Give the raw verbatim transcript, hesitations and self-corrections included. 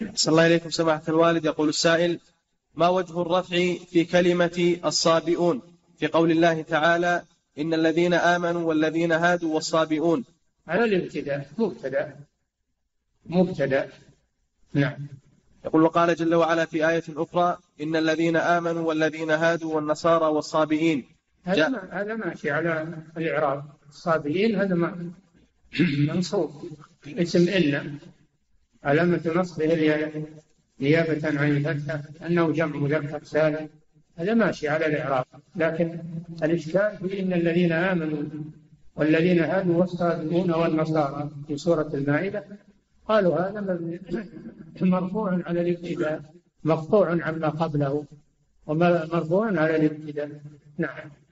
صلى الله عليكم سماحة الوالد. يقول السائل: ما وجه الرفع في كلمة الصابئون في قول الله تعالى: إن الذين آمنوا والذين هادوا والصابئون؟ على الابتداء، مبتدأ مبتدأ. نعم. يقول: وقال جل وعلا في آية أخرى: إن الذين آمنوا والذين هادوا والنصارى والصابئين. هذا ما هذا ماشي على الإعراب. الصابئين هذا ما منصوب اسم إن، علامة نصبه نيابة عن الفتحة أنه جمع مذكر سالم، هذا ماشي على الإعراب. لكن الإشكال في إن الذين آمنوا والذين هادوا والصابئون والنصارى في سورة المائدة، قالوا هذا مرفوع على الابتداء، مقطوع عما قبله، ومرفوع على الابتداء. نعم.